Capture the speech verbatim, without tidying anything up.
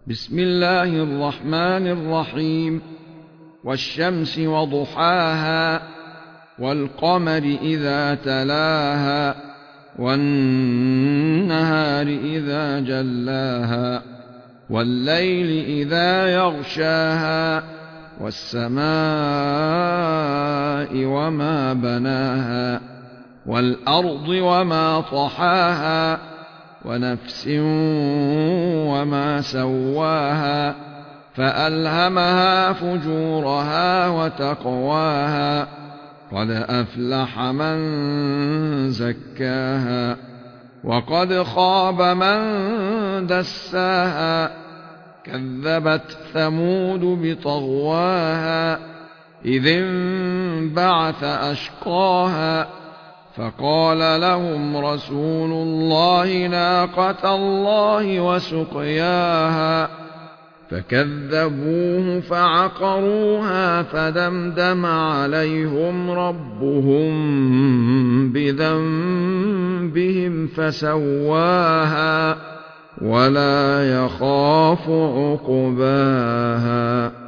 بسم الله الرحمن الرحيم. والشمس وضحاها والقمر إذا تلاها والنهار إذا جلاها والليل إذا يغشاها والسماء وما بناها والأرض وما طحاها ونفس وما سواها فألهمها فجورها وتقواها قد أفلح من زكاها وقد خاب من دساها كذبت ثمود بطغواها إذ انبعث أشقاها فقال لهم رسول الله ناقة الله وسقياها فكذبوه فعقروها فدمدم عليهم ربهم بذنبهم فسواها ولا يخاف عقباها.